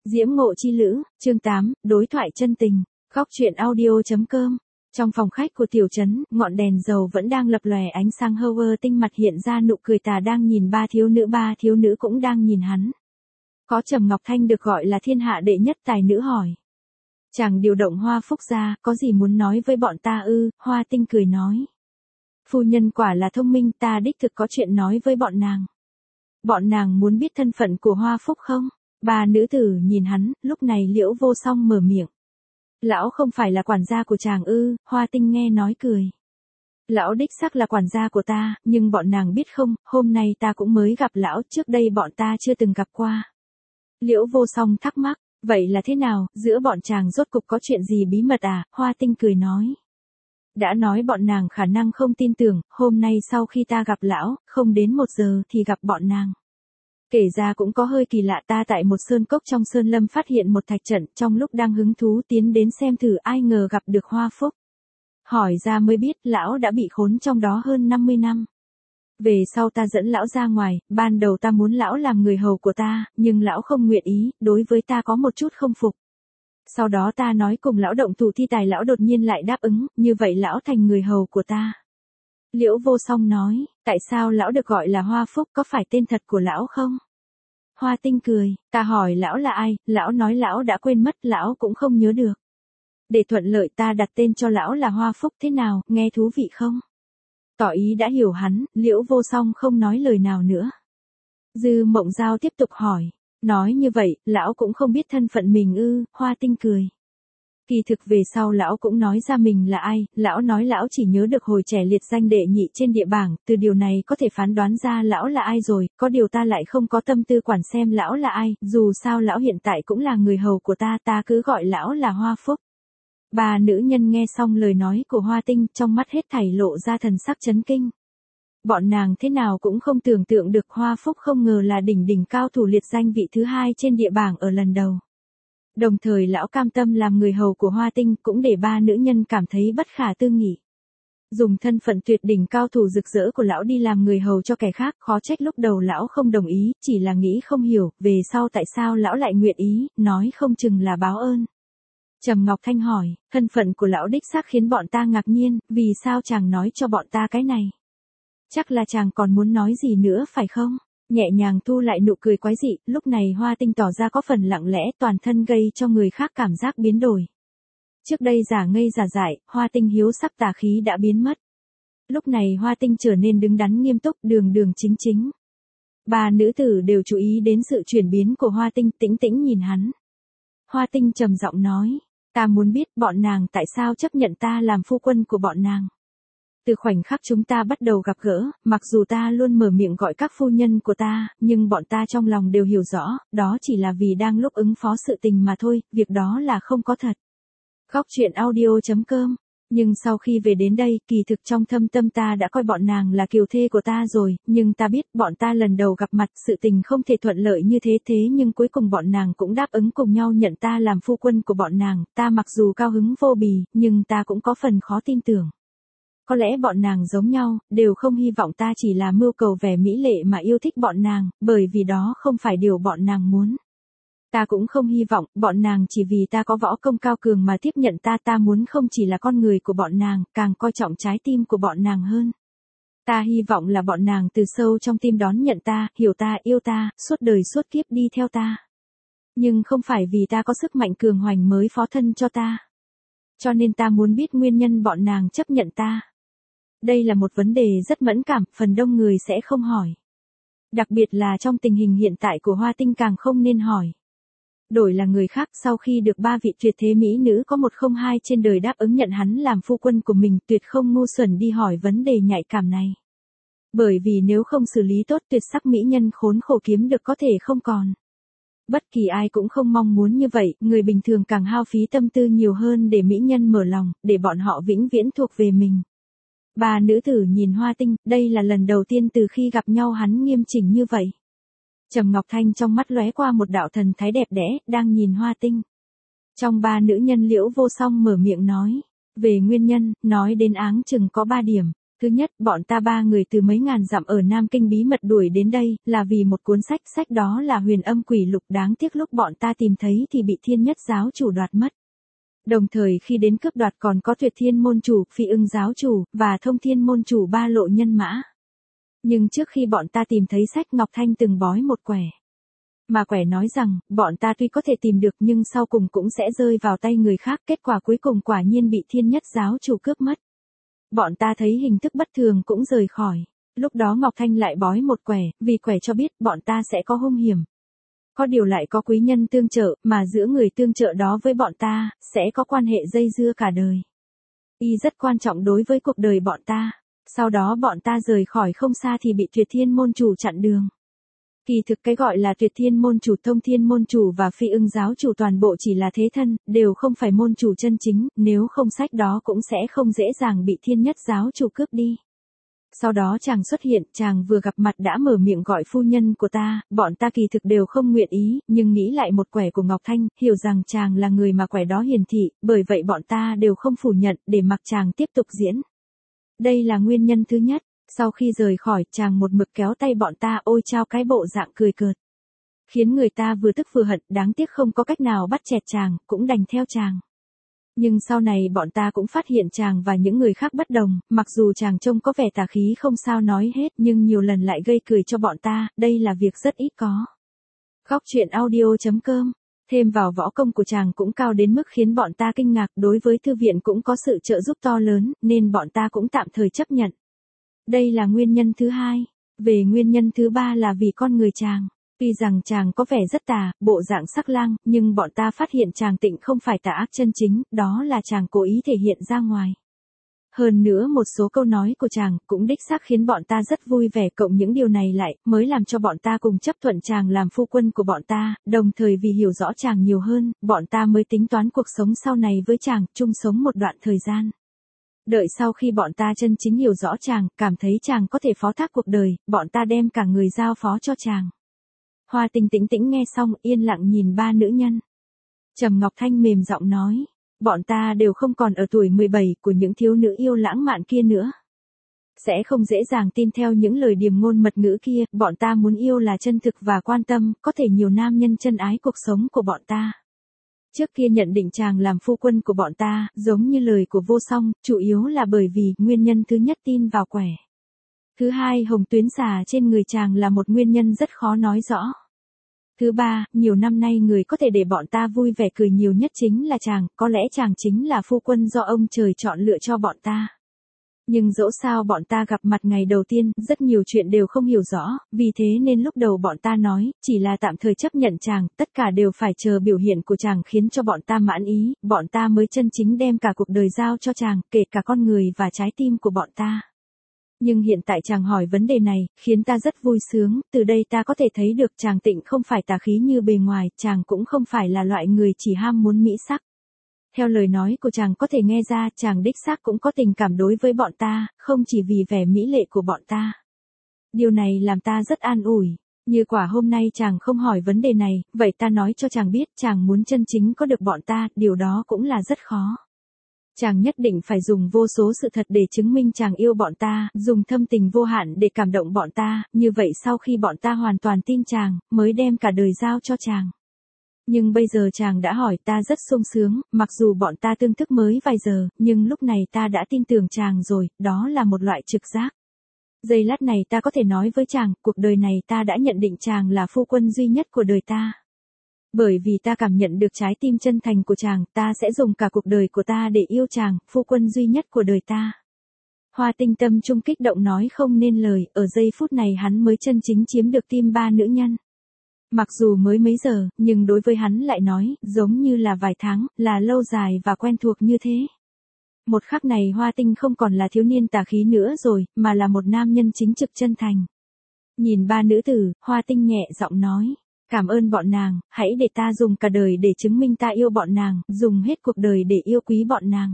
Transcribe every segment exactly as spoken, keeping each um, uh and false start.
Diễm Ngộ Chi Lữ, chương tám, đối thoại chân tình, góc truyện audio.com. Trong phòng khách của tiểu trấn, ngọn đèn dầu vẫn đang lập lòe ánh sáng Howard tinh mặt hiện ra nụ cười tà đang nhìn ba thiếu nữ ba thiếu nữ cũng đang nhìn hắn. Có Trầm Ngọc Thanh được gọi là thiên hạ đệ nhất tài nữ hỏi. Chàng điều động Hoa Phúc ra, có gì muốn nói với bọn ta ư, Hoa Tinh cười nói. Phu nhân quả là thông minh, ta đích thực có chuyện nói với bọn nàng. Bọn nàng muốn biết thân phận của Hoa Phúc không? Ba nữ tử nhìn hắn, lúc này Liễu Vô Song mở miệng. Lão không phải là quản gia của chàng ư, Hoa Tinh nghe nói cười. Lão đích xác là quản gia của ta, nhưng bọn nàng biết không, hôm nay ta cũng mới gặp lão, trước đây bọn ta chưa từng gặp qua. Liễu Vô Song thắc mắc, vậy là thế nào, giữa bọn chàng rốt cục có chuyện gì bí mật à, Hoa Tinh cười nói. Đã nói bọn nàng khả năng không tin tưởng, hôm nay sau khi ta gặp lão, không đến một giờ thì gặp bọn nàng. Kể ra cũng có hơi kỳ lạ, ta tại một sơn cốc trong sơn lâm phát hiện một thạch trận, trong lúc đang hứng thú tiến đến xem thử ai ngờ gặp được Hoa Phúc. Hỏi ra mới biết lão đã bị khốn trong đó hơn năm mươi năm. Về sau ta dẫn lão ra ngoài, ban đầu ta muốn lão làm người hầu của ta, nhưng lão không nguyện ý, đối với ta có một chút không phục. Sau đó ta nói cùng lão động thủ thi tài, lão đột nhiên lại đáp ứng, như vậy lão thành người hầu của ta. Liễu Vô Song nói, tại sao lão được gọi là Hoa Phúc, có phải tên thật của lão không? Hoa Tinh cười, ta hỏi lão là ai, lão nói lão đã quên mất, lão cũng không nhớ được. Để thuận lợi ta đặt tên cho lão là Hoa Phúc, thế nào, nghe thú vị không? Tỏ ý đã hiểu hắn, Liễu Vô Song không nói lời nào nữa. Dư Mộng Giao tiếp tục hỏi, nói như vậy, lão cũng không biết thân phận mình ư, Hoa Tinh cười. Kỳ thực về sau lão cũng nói ra mình là ai, lão nói lão chỉ nhớ được hồi trẻ liệt danh đệ nhị trên địa bảng, từ điều này có thể phán đoán ra lão là ai rồi, có điều ta lại không có tâm tư quản xem lão là ai, dù sao lão hiện tại cũng là người hầu của ta, ta cứ gọi lão là Hoa Phúc. Ba nữ nhân nghe xong lời nói của Hoa Tinh, trong mắt hết thảy lộ ra thần sắc chấn kinh. Bọn nàng thế nào cũng không tưởng tượng được Hoa Phúc không ngờ là đỉnh đỉnh cao thủ liệt danh vị thứ hai trên địa bảng ở lần đầu. Đồng thời lão cam tâm làm người hầu của Hoa Tinh cũng để ba nữ nhân cảm thấy bất khả tư nghị. Dùng thân phận tuyệt đỉnh cao thủ rực rỡ của lão đi làm người hầu cho kẻ khác, khó trách lúc đầu lão không đồng ý, chỉ là nghĩ không hiểu, về sau tại sao lão lại nguyện ý, nói không chừng là báo ơn. Trầm Ngọc Thanh hỏi, thân phận của lão đích xác khiến bọn ta ngạc nhiên, vì sao chàng nói cho bọn ta cái này? Chắc là chàng còn muốn nói gì nữa phải không? Nhẹ nhàng thu lại nụ cười quái dị, lúc này Hoa Tinh tỏ ra có phần lặng lẽ, toàn thân gây cho người khác cảm giác biến đổi. Trước đây giả ngây giả dại, Hoa Tinh hiếu sắc tà khí đã biến mất. Lúc này Hoa Tinh trở nên đứng đắn nghiêm túc, đường đường chính chính. Ba nữ tử đều chú ý đến sự chuyển biến của Hoa Tinh, tĩnh tĩnh nhìn hắn. Hoa Tinh trầm giọng nói, ta muốn biết bọn nàng tại sao chấp nhận ta làm phu quân của bọn nàng. Từ khoảnh khắc chúng ta bắt đầu gặp gỡ, mặc dù ta luôn mở miệng gọi các phu nhân của ta, nhưng bọn ta trong lòng đều hiểu rõ, đó chỉ là vì đang lúc ứng phó sự tình mà thôi, việc đó là không có thật. Góc truyện audio.com. Nhưng sau khi về đến đây, kỳ thực trong thâm tâm ta đã coi bọn nàng là kiều thê của ta rồi, nhưng ta biết bọn ta lần đầu gặp mặt sự tình không thể thuận lợi như thế thế nhưng cuối cùng bọn nàng cũng đáp ứng cùng nhau nhận ta làm phu quân của bọn nàng, ta mặc dù cao hứng vô bì, nhưng ta cũng có phần khó tin tưởng. Có lẽ bọn nàng giống nhau, đều không hy vọng ta chỉ là mưu cầu vẻ mỹ lệ mà yêu thích bọn nàng, bởi vì đó không phải điều bọn nàng muốn. Ta cũng không hy vọng, bọn nàng chỉ vì ta có võ công cao cường mà tiếp nhận ta, ta muốn không chỉ là con người của bọn nàng, càng coi trọng trái tim của bọn nàng hơn. Ta hy vọng là bọn nàng từ sâu trong tim đón nhận ta, hiểu ta, yêu ta, suốt đời suốt kiếp đi theo ta. Nhưng không phải vì ta có sức mạnh cường hoành mới phó thân cho ta. Cho nên ta muốn biết nguyên nhân bọn nàng chấp nhận ta. Đây là một vấn đề rất mẫn cảm, phần đông người sẽ không hỏi. Đặc biệt là trong tình hình hiện tại của Hoa Tinh càng không nên hỏi. Đổi là người khác, sau khi được ba vị tuyệt thế mỹ nữ có một không hai trên đời đáp ứng nhận hắn làm phu quân của mình, tuyệt không ngu xuẩn đi hỏi vấn đề nhạy cảm này. Bởi vì nếu không xử lý tốt, tuyệt sắc mỹ nhân khốn khổ kiếm được có thể không còn. Bất kỳ ai cũng không mong muốn như vậy, người bình thường càng hao phí tâm tư nhiều hơn để mỹ nhân mở lòng, để bọn họ vĩnh viễn thuộc về mình. Ba nữ tử nhìn Hoa Tinh, đây là lần đầu tiên từ khi gặp nhau hắn nghiêm chỉnh như vậy. Trầm Ngọc Thanh trong mắt lóe qua một đạo thần thái đẹp đẽ, đang nhìn Hoa Tinh. Trong ba nữ nhân Liễu Vô Song mở miệng nói, về nguyên nhân, nói đến áng chừng có ba điểm. Thứ nhất, bọn ta ba người từ mấy ngàn dặm ở Nam Kinh bí mật đuổi đến đây, là vì một cuốn sách, sách đó là Huyền Âm Quỷ Lục, đáng tiếc lúc bọn ta tìm thấy thì bị Thiên Nhất giáo chủ đoạt mất. Đồng thời khi đến cướp đoạt còn có Tuyệt Thiên môn chủ, Phi Ưng giáo chủ, và Thông Thiên môn chủ ba lộ nhân mã. Nhưng trước khi bọn ta tìm thấy sách, Ngọc Thanh từng bói một quẻ. Mà quẻ nói rằng, bọn ta tuy có thể tìm được nhưng sau cùng cũng sẽ rơi vào tay người khác, kết quả cuối cùng quả nhiên bị Thiên Nhất giáo chủ cướp mất. Bọn ta thấy hình thức bất thường cũng rời khỏi. Lúc đó Ngọc Thanh lại bói một quẻ, vì quẻ cho biết bọn ta sẽ có hung hiểm. Có điều lại có quý nhân tương trợ, mà giữa người tương trợ đó với bọn ta, sẽ có quan hệ dây dưa cả đời. Y rất quan trọng đối với cuộc đời bọn ta. Sau đó bọn ta rời khỏi không xa thì bị Tuyệt Thiên môn chủ chặn đường. Kỳ thực cái gọi là Tuyệt Thiên môn chủ, Thông Thiên môn chủ và Phi Ưng giáo chủ toàn bộ chỉ là thế thân, đều không phải môn chủ chân chính, nếu không sách đó cũng sẽ không dễ dàng bị Thiên Nhất giáo chủ cướp đi. Sau đó chàng xuất hiện, chàng vừa gặp mặt đã mở miệng gọi phu nhân của ta, bọn ta kỳ thực đều không nguyện ý, nhưng nghĩ lại một quẻ của Ngọc Thanh, hiểu rằng chàng là người mà quẻ đó hiển thị, bởi vậy bọn ta đều không phủ nhận, để mặc chàng tiếp tục diễn. Đây là nguyên nhân thứ nhất. Sau khi rời khỏi, chàng một mực kéo tay bọn ta, ôi chao cái bộ dạng cười cợt. Khiến người ta vừa tức vừa hận, đáng tiếc không có cách nào bắt chẹt chàng, cũng đành theo chàng. Nhưng sau này bọn ta cũng phát hiện chàng và những người khác bất đồng, mặc dù chàng trông có vẻ tà khí không sao nói hết nhưng nhiều lần lại gây cười cho bọn ta, đây là việc rất ít có. Khóc chuyện audio chấm com. Thêm vào võ công của chàng cũng cao đến mức khiến bọn ta kinh ngạc, đối với thư viện cũng có sự trợ giúp to lớn, nên bọn ta cũng tạm thời chấp nhận. Đây là nguyên nhân thứ hai. Về nguyên nhân thứ ba là vì con người chàng. Tuy rằng chàng có vẻ rất tà, bộ dạng sắc lang, nhưng bọn ta phát hiện chàng tịnh không phải tà ác chân chính, đó là chàng cố ý thể hiện ra ngoài. Hơn nữa một số câu nói của chàng cũng đích xác khiến bọn ta rất vui vẻ, cộng những điều này lại mới làm cho bọn ta cùng chấp thuận chàng làm phu quân của bọn ta, đồng thời vì hiểu rõ chàng nhiều hơn, bọn ta mới tính toán cuộc sống sau này với chàng, chung sống một đoạn thời gian. Đợi sau khi bọn ta chân chính hiểu rõ chàng, cảm thấy chàng có thể phó thác cuộc đời, bọn ta đem cả người giao phó cho chàng. Hoa Tinh tĩnh tĩnh nghe xong, yên lặng nhìn ba nữ nhân. Trầm Ngọc Thanh mềm giọng nói, bọn ta đều không còn ở tuổi mười bảy của những thiếu nữ yêu lãng mạn kia nữa. Sẽ không dễ dàng tin theo những lời điềm ngôn mật ngữ kia, bọn ta muốn yêu là chân thực và quan tâm, có thể nhiều nam nhân chân ái cuộc sống của bọn ta. Trước kia nhận định chàng làm phu quân của bọn ta, giống như lời của vô song, chủ yếu là bởi vì, nguyên nhân thứ nhất tin vào quẻ. Thứ hai, hồng tuyến xà trên người chàng là một nguyên nhân rất khó nói rõ. Thứ ba, nhiều năm nay người có thể để bọn ta vui vẻ cười nhiều nhất chính là chàng, có lẽ chàng chính là phu quân do ông trời chọn lựa cho bọn ta. Nhưng dẫu sao bọn ta gặp mặt ngày đầu tiên, rất nhiều chuyện đều không hiểu rõ, vì thế nên lúc đầu bọn ta nói, chỉ là tạm thời chấp nhận chàng, tất cả đều phải chờ biểu hiện của chàng khiến cho bọn ta mãn ý, bọn ta mới chân chính đem cả cuộc đời giao cho chàng, kể cả con người và trái tim của bọn ta. Nhưng hiện tại chàng hỏi vấn đề này, khiến ta rất vui sướng, từ đây ta có thể thấy được chàng tịnh không phải tà khí như bề ngoài, chàng cũng không phải là loại người chỉ ham muốn mỹ sắc. Theo lời nói của chàng có thể nghe ra, chàng đích xác cũng có tình cảm đối với bọn ta, không chỉ vì vẻ mỹ lệ của bọn ta. Điều này làm ta rất an ủi. Như quả hôm nay chàng không hỏi vấn đề này, vậy ta nói cho chàng biết chàng muốn chân chính có được bọn ta, điều đó cũng là rất khó. Chàng nhất định phải dùng vô số sự thật để chứng minh chàng yêu bọn ta, dùng thâm tình vô hạn để cảm động bọn ta, như vậy sau khi bọn ta hoàn toàn tin chàng, mới đem cả đời giao cho chàng. Nhưng bây giờ chàng đã hỏi ta rất sung sướng, mặc dù bọn ta tương thức mới vài giờ, nhưng lúc này ta đã tin tưởng chàng rồi, đó là một loại trực giác. Giây lát này ta có thể nói với chàng, cuộc đời này ta đã nhận định chàng là phu quân duy nhất của đời ta. Bởi vì ta cảm nhận được trái tim chân thành của chàng, ta sẽ dùng cả cuộc đời của ta để yêu chàng, phu quân duy nhất của đời ta. Hoa Tinh tâm trung kích động nói không nên lời, ở giây phút này hắn mới chân chính chiếm được tim ba nữ nhân. Mặc dù mới mấy giờ, nhưng đối với hắn lại nói, giống như là vài tháng, là lâu dài và quen thuộc như thế. Một khắc này Hoa Tinh không còn là thiếu niên tà khí nữa rồi, mà là một nam nhân chính trực chân thành. Nhìn ba nữ tử, Hoa Tinh nhẹ giọng nói, cảm ơn bọn nàng, hãy để ta dùng cả đời để chứng minh ta yêu bọn nàng, dùng hết cuộc đời để yêu quý bọn nàng.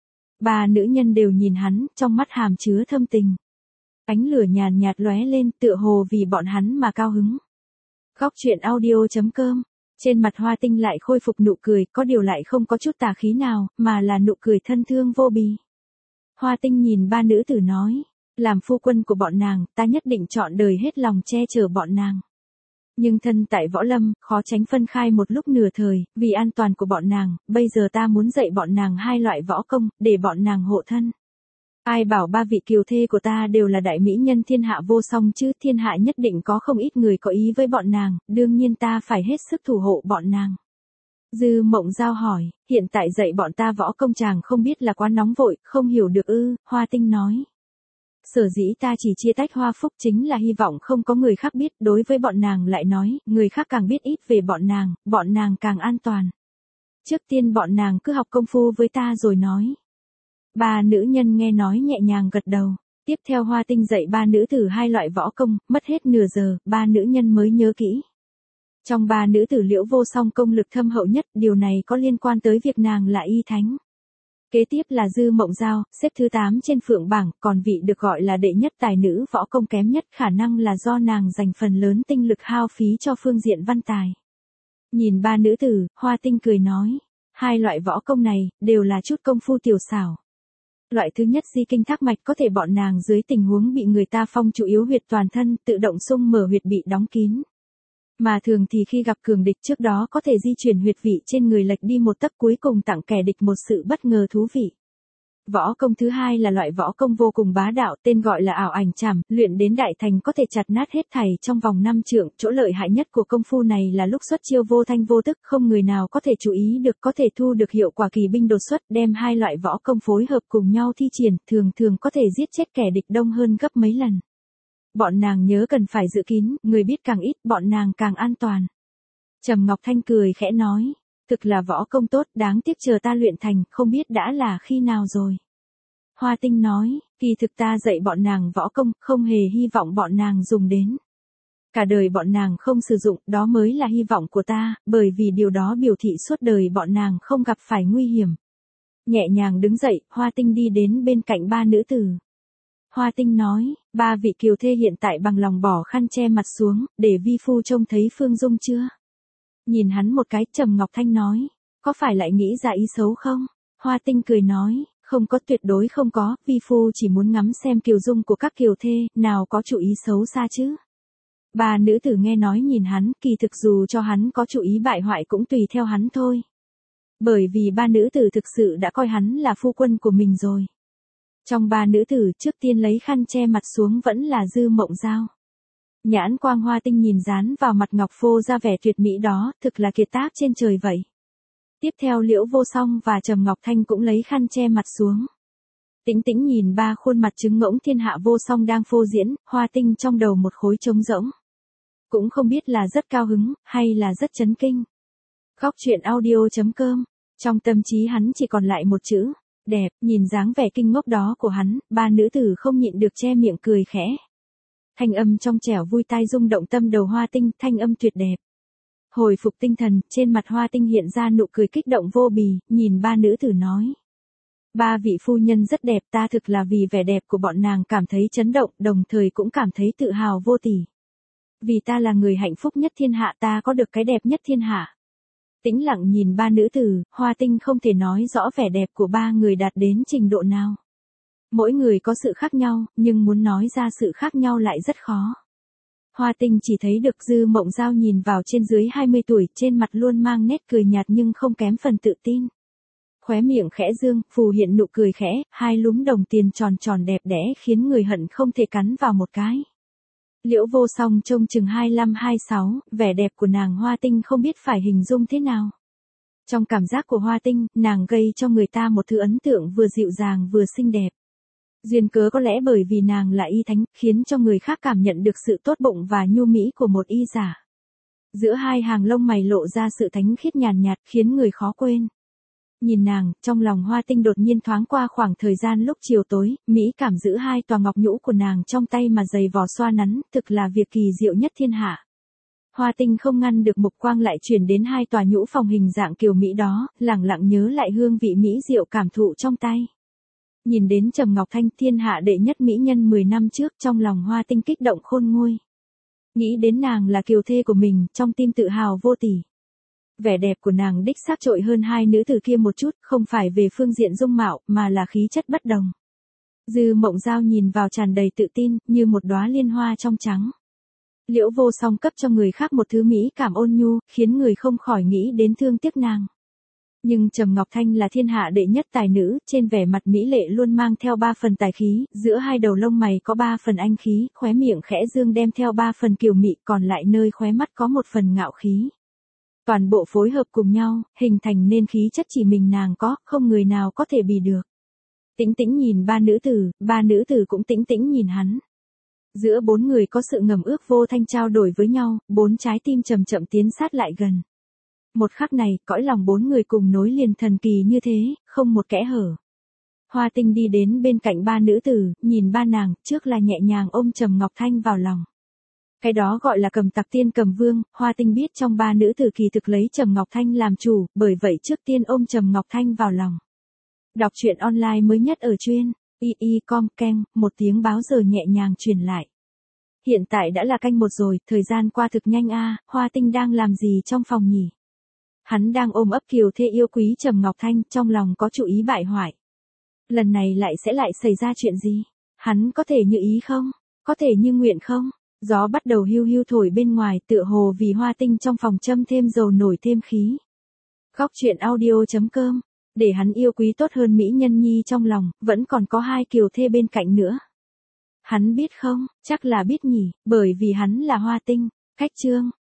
Ba nữ nhân đều nhìn hắn, trong mắt hàm chứa thâm tình. Ánh lửa nhàn nhạt lóe lên, tựa hồ vì bọn hắn mà cao hứng. Khóc chuyện audio chấm com. Trên mặt Hoa Tinh lại khôi phục nụ cười, có điều lại không có chút tà khí nào, mà là nụ cười thân thương vô bì. Hoa Tinh nhìn ba nữ tử nói, Làm phu quân của bọn nàng, ta nhất định chọn đời hết lòng che chở bọn nàng. Nhưng thân tại võ lâm, khó tránh phân khai một lúc nửa thời, vì an toàn của bọn nàng, bây giờ ta muốn dạy bọn nàng hai loại võ công, để bọn nàng hộ thân. Ai bảo ba vị kiều thê của ta đều là đại mỹ nhân thiên hạ vô song chứ, thiên hạ nhất định có không ít người có ý với bọn nàng, đương nhiên ta phải hết sức thủ hộ bọn nàng. Dư Mộng Giao hỏi, hiện tại dạy bọn ta võ công chàng không biết là quá nóng vội, không hiểu được ư? Hoa Tinh nói. Sở dĩ ta chỉ chia tách Hoa Phúc chính là hy vọng không có người khác biết, đối với bọn nàng lại nói, người khác càng biết ít về bọn nàng, bọn nàng càng an toàn. Trước tiên bọn nàng cứ học công phu với ta rồi nói. Ba nữ nhân nghe nói nhẹ nhàng gật đầu. Tiếp theo Hoa Tinh dạy ba nữ tử hai loại võ công, mất hết nửa giờ, ba nữ nhân mới nhớ kỹ. Trong ba nữ tử Liễu Vô Song công lực thâm hậu nhất, điều này có liên quan tới việc nàng là y thánh. Kế tiếp là Dư Mộng Giao, xếp thứ tám trên phượng bảng, còn vị được gọi là đệ nhất tài nữ võ công kém nhất khả năng là do nàng dành phần lớn tinh lực hao phí cho phương diện văn tài. Nhìn ba nữ tử, Hoa Tinh cười nói, hai loại võ công này, đều là chút công phu tiểu xảo. Loại thứ nhất di kinh thác mạch có thể bọn nàng dưới tình huống bị người ta phong chủ yếu huyệt toàn thân, tự động xung mở huyệt bị đóng kín. Mà thường thì khi gặp cường địch trước đó có thể di chuyển huyệt vị trên người lệch đi một tấc cuối cùng tặng kẻ địch một sự bất ngờ thú vị. Võ công thứ hai là loại võ công vô cùng bá đạo, tên gọi là ảo ảnh trảm, luyện đến đại thành có thể chặt nát hết thảy trong vòng năm trượng. Chỗ lợi hại nhất của công phu này là lúc xuất chiêu vô thanh vô tức, không người nào có thể chú ý được, có thể thu được hiệu quả kỳ binh đột xuất, đem hai loại võ công phối hợp cùng nhau thi triển, thường thường có thể giết chết kẻ địch đông hơn gấp mấy lần. Bọn nàng nhớ cần phải giữ kín, người biết càng ít, bọn nàng càng an toàn. Trầm Ngọc Thanh cười khẽ nói, thực là võ công tốt, đáng tiếc chờ ta luyện thành, không biết đã là khi nào rồi. Hoa Tinh nói, kỳ thực ta dạy bọn nàng võ công, không hề hy vọng bọn nàng dùng đến. Cả đời bọn nàng không sử dụng, đó mới là hy vọng của ta, bởi vì điều đó biểu thị suốt đời bọn nàng không gặp phải nguy hiểm. Nhẹ nhàng đứng dậy, Hoa Tinh đi đến bên cạnh ba nữ tử. Hoa Tinh nói, ba vị kiều thê hiện tại bằng lòng bỏ khăn che mặt xuống, để vi phu trông thấy Phương Dung chưa? Nhìn hắn một cái, Trầm Ngọc Thanh nói, có phải lại nghĩ ra ý xấu không? Hoa Tinh cười nói, không có, tuyệt đối không có, vi phu chỉ muốn ngắm xem kiều dung của các kiều thê, nào có chủ ý xấu xa chứ? Ba nữ tử nghe nói nhìn hắn, kỳ thực dù cho hắn có chủ ý bại hoại cũng tùy theo hắn thôi. Bởi vì ba nữ tử thực sự đã coi hắn là phu quân của mình rồi. Trong ba nữ tử, trước tiên lấy khăn che mặt xuống vẫn là Dư Mộng Giao. Nhãn quang Hoa Tinh nhìn dán vào mặt ngọc phô ra vẻ tuyệt mỹ đó, thực là kiệt tác trên trời vậy. Tiếp theo Liễu Vô Song và Trầm Ngọc Thanh cũng lấy khăn che mặt xuống. Tĩnh Tĩnh nhìn ba khuôn mặt trứng ngỗng thiên hạ vô song đang phô diễn, Hoa Tinh trong đầu một khối trống rỗng. Cũng không biết là rất cao hứng, hay là rất chấn kinh. Góc truyện audio chấm com, trong tâm trí hắn chỉ còn lại một chữ. Đẹp, nhìn dáng vẻ kinh ngốc đó của hắn, ba nữ tử không nhịn được che miệng cười khẽ. Thanh âm trong trẻo vui tai rung động tâm đầu Hoa Tinh, thanh âm tuyệt đẹp. Hồi phục tinh thần, trên mặt Hoa Tinh hiện ra nụ cười kích động vô bì, nhìn ba nữ tử nói. Ba vị phu nhân rất đẹp, ta thực là vì vẻ đẹp của bọn nàng cảm thấy chấn động, đồng thời cũng cảm thấy tự hào vô tỷ. Vì ta là người hạnh phúc nhất thiên hạ, ta có được cái đẹp nhất thiên hạ. Tĩnh lặng nhìn ba nữ tử, Hoa Tinh không thể nói rõ vẻ đẹp của ba người đạt đến trình độ nào. Mỗi người có sự khác nhau, nhưng muốn nói ra sự khác nhau lại rất khó. Hoa Tinh chỉ thấy được Dư Mộng Giao nhìn vào trên dưới hai mươi tuổi, trên mặt luôn mang nét cười nhạt nhưng không kém phần tự tin. Khóe miệng khẽ dương, phù hiện nụ cười khẽ, hai lúm đồng tiền tròn tròn đẹp đẽ khiến người hận không thể cắn vào một cái. Liễu Vô Song trông chừng hai lăm hai sáu, vẻ đẹp của nàng Hoa Tinh không biết phải hình dung thế nào. Trong cảm giác của Hoa Tinh, nàng gây cho người ta một thứ ấn tượng vừa dịu dàng vừa xinh đẹp. Duyên cớ có lẽ bởi vì nàng là y thánh, khiến cho người khác cảm nhận được sự tốt bụng và nhu mỹ của một y giả. Giữa hai hàng lông mày lộ ra sự thánh khiết nhàn nhạt, khiến người khó quên. Nhìn nàng, trong lòng Hoa Tinh đột nhiên thoáng qua khoảng thời gian lúc chiều tối, mỹ cảm giữ hai tòa ngọc nhũ của nàng trong tay mà giày vò xoa nắn, thực là việc kỳ diệu nhất thiên hạ. Hoa Tinh không ngăn được mục quang lại chuyển đến hai tòa nhũ phòng hình dạng kiều mỹ đó, lẳng lặng nhớ lại hương vị mỹ diệu cảm thụ trong tay. Nhìn đến Trầm Ngọc Thanh, thiên hạ đệ nhất mỹ nhân mười năm trước, trong lòng Hoa Tinh kích động khôn nguôi. Nghĩ đến nàng là kiều thê của mình, trong tim tự hào vô tỷ. Vẻ đẹp của nàng đích xác trội hơn hai nữ tử kia một chút, không phải về phương diện dung mạo, mà là khí chất bất đồng. Dư Mộng Giao nhìn vào tràn đầy tự tin, như một đóa liên hoa trong trắng. Liễu Vô Song cấp cho người khác một thứ mỹ cảm ôn nhu, khiến người không khỏi nghĩ đến thương tiếc nàng. Nhưng Trầm Ngọc Thanh là thiên hạ đệ nhất tài nữ, trên vẻ mặt mỹ lệ luôn mang theo ba phần tài khí, giữa hai đầu lông mày có ba phần anh khí, khóe miệng khẽ dương đem theo ba phần kiều mị, còn lại nơi khóe mắt có một phần ngạo khí. Toàn bộ phối hợp cùng nhau, hình thành nên khí chất chỉ mình nàng có, không người nào có thể bì được. Tĩnh Tĩnh nhìn ba nữ tử, ba nữ tử cũng tĩnh tĩnh nhìn hắn. Giữa bốn người có sự ngầm ước vô thanh trao đổi với nhau, bốn trái tim chậm chậm tiến sát lại gần. Một khắc này, cõi lòng bốn người cùng nối liền thần kỳ như thế, không một kẽ hở. Hoa Tinh đi đến bên cạnh ba nữ tử, nhìn ba nàng, trước là nhẹ nhàng ôm Trầm Ngọc Thanh vào lòng. Cái đó gọi là cầm tặc tiên cầm vương, Hoa Tinh biết trong ba nữ tử kỳ thực lấy Trầm Ngọc Thanh làm chủ, bởi vậy trước tiên ôm Trầm Ngọc Thanh vào lòng. Đọc truyện online mới nhất ở truyện i i chấm com keng, một tiếng báo giờ nhẹ nhàng truyền lại. Hiện tại đã là canh một rồi, thời gian qua thực nhanh a, Hoa Tinh đang làm gì trong phòng nhỉ? Hắn đang ôm ấp kiều thê yêu quý Trầm Ngọc Thanh, trong lòng có chủ ý bại hoại. Lần này lại sẽ lại xảy ra chuyện gì? Hắn có thể như ý không? Có thể như nguyện không? Gió bắt đầu hiu hiu thổi bên ngoài, tựa hồ vì Hoa Tinh trong phòng châm thêm dầu nổi thêm khí. Góc truyện audio chấm com, để hắn yêu quý tốt hơn mỹ nhân nhi trong lòng, vẫn còn có hai kiều thê bên cạnh nữa. Hắn biết không? Chắc là biết nhỉ, bởi vì hắn là Hoa Tinh. Cách chương